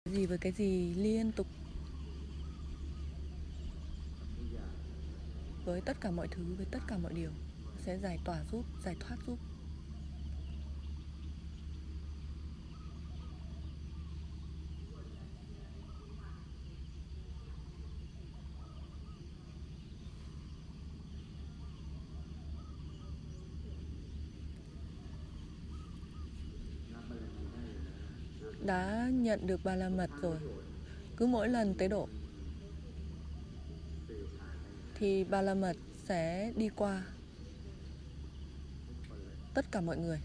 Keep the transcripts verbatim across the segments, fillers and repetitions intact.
gì với cái gì liên tục, với tất cả mọi thứ, với tất cả mọi điều, sẽ giải tỏa giúp, giải thoát giúp. Đã nhận được ba la mật rồi, cứ mỗi lần tế độ thì ba la mật sẽ đi qua tất cả mọi người.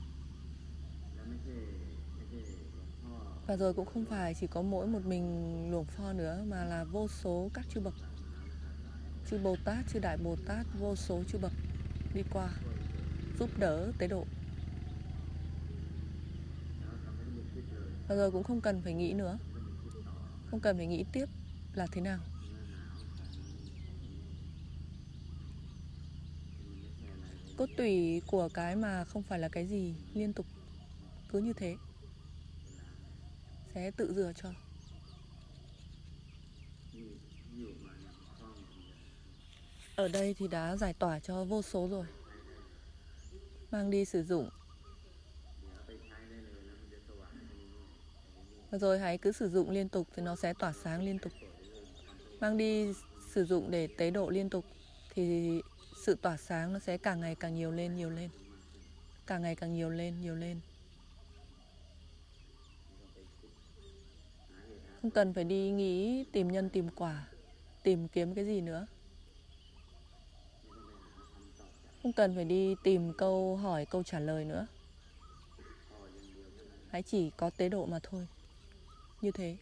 Và rồi cũng không phải chỉ có mỗi một mình Luồng Pho nữa, mà là vô số các chư bậc, chư Bồ Tát, chư Đại Bồ Tát, vô số chư bậc đi qua giúp đỡ tế độ. Và rồi cũng không cần phải nghĩ nữa, không cần phải nghĩ tiếp là thế nào. Cốt tủy của cái mà không phải là cái gì liên tục, cứ như thế sẽ tự rửa cho. Ở đây thì đã giải tỏa cho vô số rồi, mang đi sử dụng. Và rồi hãy cứ sử dụng liên tục thì nó sẽ tỏa sáng liên tục. Mang đi sử dụng để tế độ liên tục thì sự tỏa sáng nó sẽ càng ngày càng nhiều lên, nhiều lên, càng ngày càng nhiều lên, nhiều lên. Không cần phải đi nghĩ tìm nhân tìm quả, tìm kiếm cái gì nữa. Không cần phải đi tìm câu hỏi, câu trả lời nữa. Hãy chỉ có tế độ mà thôi. Như thế.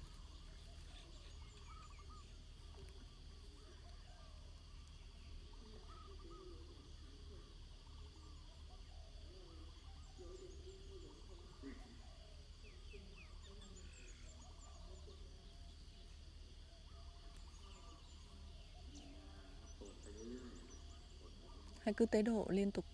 Hãy cứ tế độ liên tục.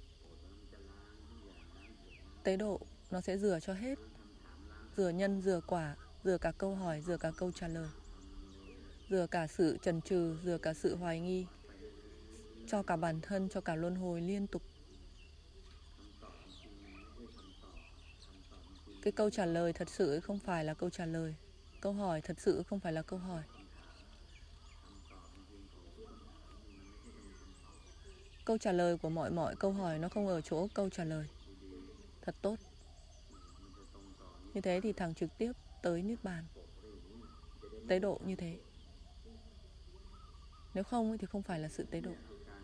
Tế độ nó sẽ rửa cho hết. Rửa nhân, rửa quả, rửa cả câu hỏi, rửa cả câu trả lời, rửa cả sự chần chừ, rửa cả sự hoài nghi, cho cả bản thân, cho cả luân hồi liên tục. Cái câu trả lời thật sự không phải là câu trả lời. Câu hỏi thật sự không phải là câu hỏi. Câu trả lời của mọi mọi câu hỏi nó không ở chỗ câu trả lời. Thật tốt. Như thế thì thẳng trực tiếp tới Niết Bàn. Tế độ như thế. Nếu không thì không phải là sự tế độ.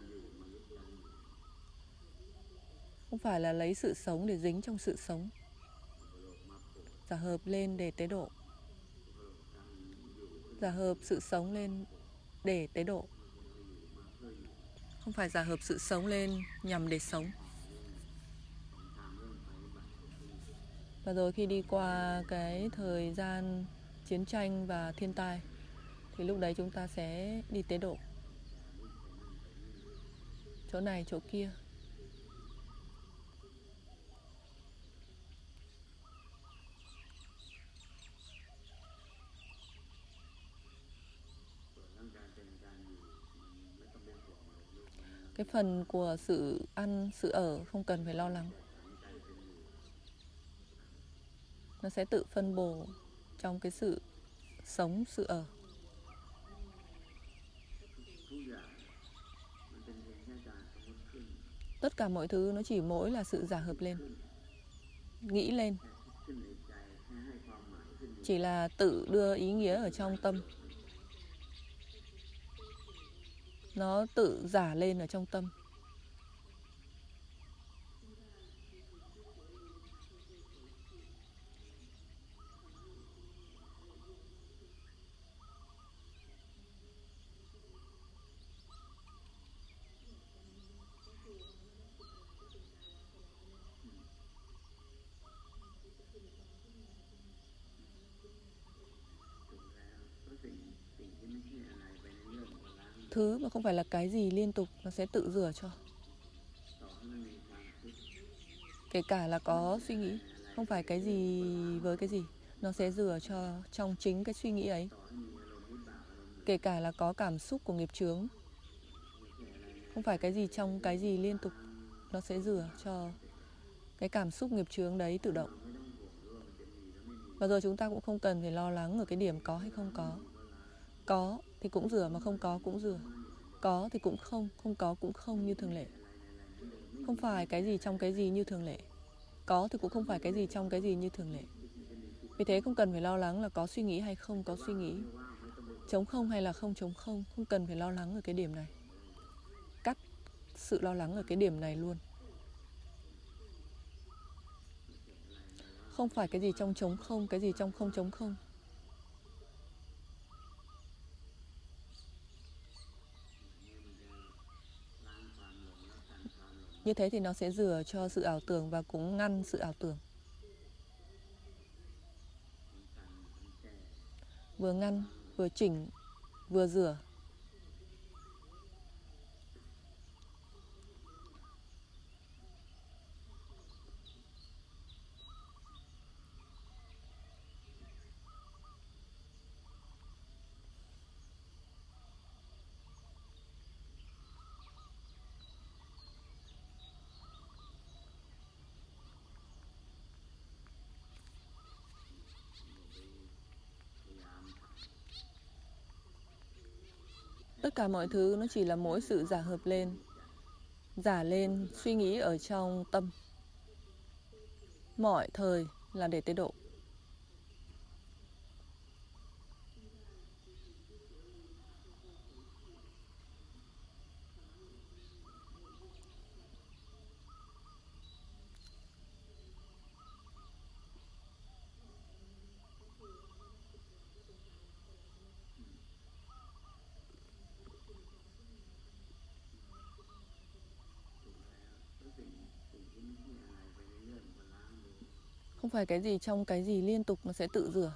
Không phải là lấy sự sống để dính trong sự sống. Giả hợp lên để tế độ. Giả hợp sự sống lên để tế độ. Không phải giả hợp sự sống lên nhằm để sống. Và rồi khi đi qua cái thời gian chiến tranh và thiên tai thì lúc đấy chúng ta sẽ đi tế độ. Chỗ này, chỗ kia. Cái phần của sự ăn, sự ở không cần phải lo lắng. Nó sẽ tự phân bổ trong cái sự sống, sự ở. Tất cả mọi thứ nó chỉ mỗi là sự giả hợp lên, nghĩ lên. Chỉ là tự đưa ý nghĩa ở trong tâm. Nó tự giả lên ở trong tâm. Thứ mà không phải là cái gì liên tục nó sẽ tự rửa cho. Kể cả là có suy nghĩ, không phải cái gì với cái gì, nó sẽ rửa cho trong chính cái suy nghĩ ấy. Kể cả là có cảm xúc của nghiệp chướng, không phải cái gì trong cái gì liên tục, nó sẽ rửa cho cái cảm xúc nghiệp chướng đấy tự động. Và rồi chúng ta cũng không cần phải lo lắng ở cái điểm có hay không có. Có thì cũng rửa, mà không có cũng rửa. Có thì cũng không, không có cũng không như thường lệ. Không phải cái gì trong cái gì như thường lệ. Có thì cũng không phải cái gì trong cái gì như thường lệ. Vì thế không cần phải lo lắng là có suy nghĩ hay không có suy nghĩ, trống không hay là không trống không. Không cần phải lo lắng ở cái điểm này. Cắt sự lo lắng ở cái điểm này luôn. Không phải cái gì trong trống không, cái gì trong không trống không. Như thế thì nó sẽ rửa cho sự ảo tưởng và cũng ngăn sự ảo tưởng. Vừa ngăn, vừa chỉnh, vừa rửa. Tất cả mọi thứ nó chỉ là mỗi sự giả hợp lên, giả lên suy nghĩ ở trong tâm. Mọi thời là để tế độ. Không phải cái gì trong cái gì liên tục nó sẽ tự rửa.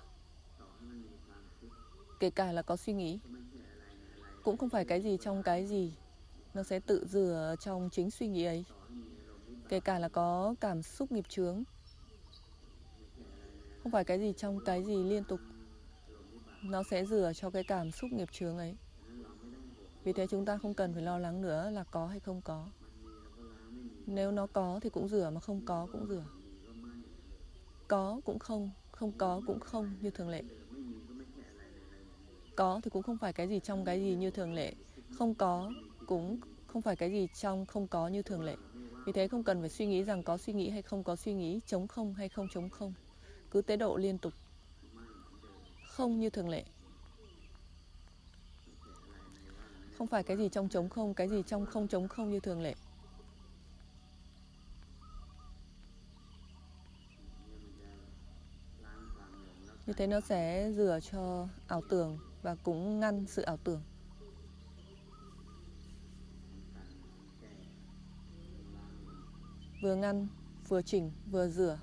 Kể cả là có suy nghĩ. Cũng không phải cái gì trong cái gì nó sẽ tự rửa trong chính suy nghĩ ấy. Kể cả là có cảm xúc nghiệp chướng. Không phải cái gì trong cái gì liên tục nó sẽ rửa cho cái cảm xúc nghiệp chướng ấy. Vì thế chúng ta không cần phải lo lắng nữa là có hay không có. Nếu nó có thì cũng rửa, mà không có cũng rửa. Có cũng không, không có cũng không như thường lệ. Có thì cũng không phải cái gì trong cái gì như thường lệ. Không có cũng không phải cái gì trong không có như thường lệ. Vì thế không cần phải suy nghĩ rằng có suy nghĩ hay không có suy nghĩ, trống không hay không trống không. Cứ tế độ liên tục. Không như thường lệ. Không phải cái gì trong trống không, cái gì trong không trống không như thường lệ. Như thế nó sẽ rửa cho ảo tưởng và cũng ngăn sự ảo tưởng. Vừa ngăn, vừa chỉnh, vừa rửa.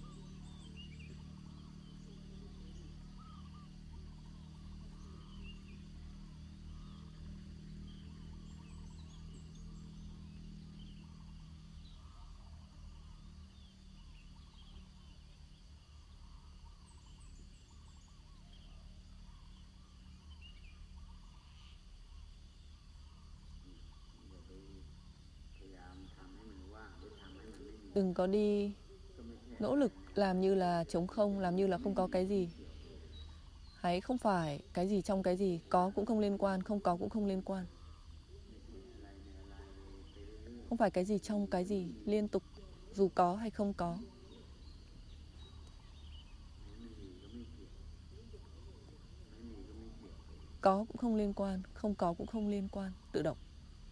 Đừng có đi nỗ lực làm như là trống không, làm như là không có cái gì. Hãy không phải cái gì trong cái gì, có cũng không liên quan, không có cũng không liên quan. Không phải cái gì trong cái gì liên tục, dù có hay không có. Có cũng không liên quan, không có cũng không liên quan, tự động.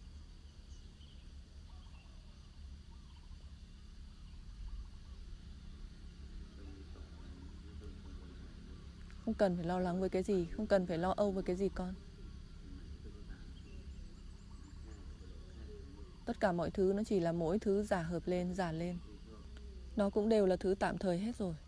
Không cần phải lo lắng với cái gì, không cần phải lo âu với cái gì con. Tất cả mọi thứ nó chỉ là mỗi thứ giả hợp lên, giả lên. Nó cũng đều là thứ tạm thời hết rồi.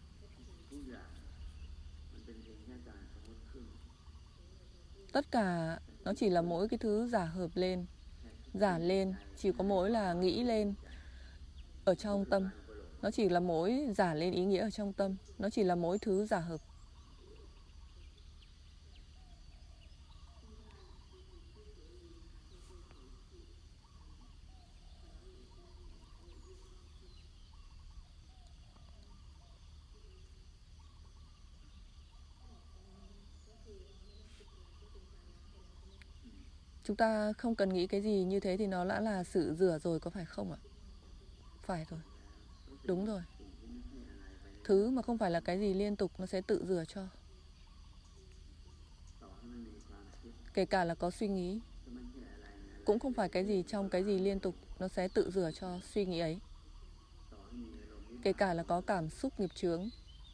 Tất cả nó chỉ là mỗi cái thứ giả hợp lên, giả lên, chỉ có mỗi là nghĩ lên ở trong tâm. Nó chỉ là mỗi giả lên ý nghĩa ở trong tâm. Nó chỉ là mỗi thứ giả hợp. Chúng ta không cần nghĩ cái gì như thế thì nó đã là sự rửa rồi, có phải không ạ? Phải rồi, đúng rồi. Thứ mà không phải là cái gì liên tục nó sẽ tự rửa cho. Kể cả là có suy nghĩ, cũng không phải cái gì trong cái gì liên tục nó sẽ tự rửa cho suy nghĩ ấy. Kể cả là có cảm xúc nghiệp chướng,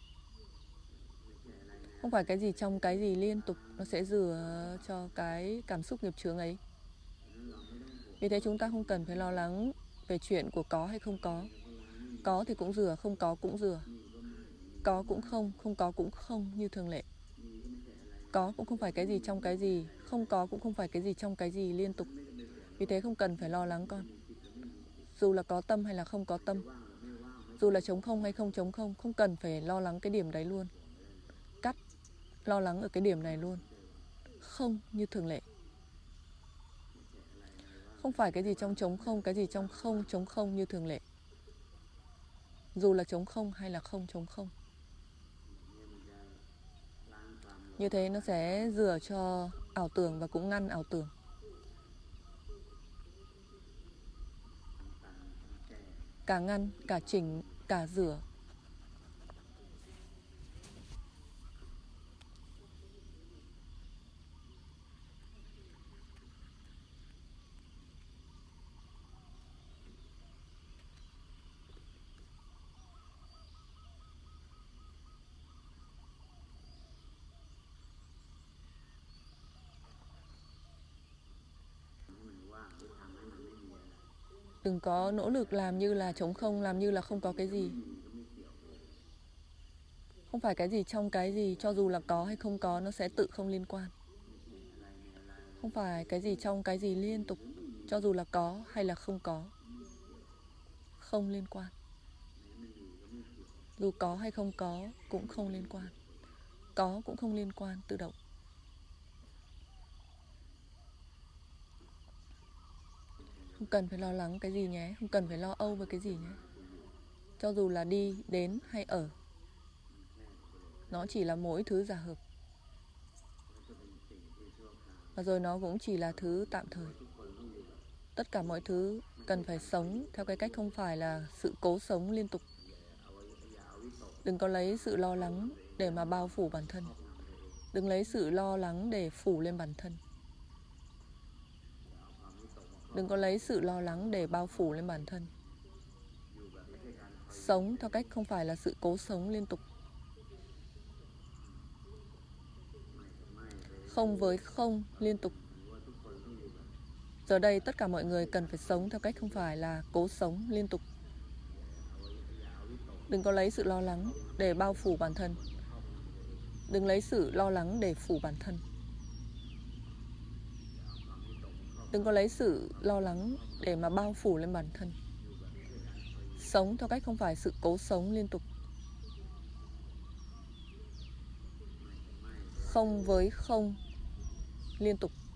không phải cái gì trong cái gì liên tục nó sẽ rửa cho cái cảm xúc nghiệp chướng ấy. Vì thế chúng ta không cần phải lo lắng về chuyện của có hay không có. Có thì cũng rửa, không có cũng rửa. Có cũng không, không có cũng không như thường lệ. Có cũng không phải cái gì trong cái gì, không có cũng không phải cái gì trong cái gì liên tục. Vì thế không cần phải lo lắng con. Dù là có tâm hay là không có tâm, dù là trống không hay không trống không, không cần phải lo lắng cái điểm đấy luôn. Cắt lo lắng ở cái điểm này luôn. Không như thường lệ. Không phải cái gì trong trống không, cái gì trong không trống không như thường lệ. Dù là trống không hay là không trống không. Như thế nó sẽ rửa cho ảo tưởng và cũng ngăn ảo tưởng. Cả ngăn, cả chỉnh, cả rửa. Đừng có nỗ lực làm như là trống không, làm như là không có cái gì. Không phải cái gì trong cái gì, cho dù là có hay không có, nó sẽ tự không liên quan. Không phải cái gì trong cái gì liên tục, cho dù là có hay là không có, không liên quan. Dù có hay không có cũng không liên quan. Có cũng không liên quan, tự động. Không cần phải lo lắng cái gì nhé, không cần phải lo âu với cái gì nhé. Cho dù là đi, đến hay ở, nó chỉ là mỗi thứ giả hợp. Và rồi nó cũng chỉ là thứ tạm thời. Tất cả mọi thứ cần phải sống theo cái cách không phải là sự cố sống liên tục. Đừng có lấy sự lo lắng để mà bao phủ bản thân. Đừng lấy sự lo lắng để phủ lên bản thân. Đừng có lấy sự lo lắng để bao phủ lên bản thân. Sống theo cách không phải là sự cố sống liên tục. Không với không liên tục. Giờ đây tất cả mọi người cần phải sống theo cách không phải là cố sống liên tục. Đừng có lấy sự lo lắng để bao phủ bản thân. Đừng lấy sự lo lắng để phủ bản thân. Đừng có lấy sự lo lắng để mà bao phủ lên bản thân. Sống theo cách không phải sự cố sống liên tục. Không với không liên tục.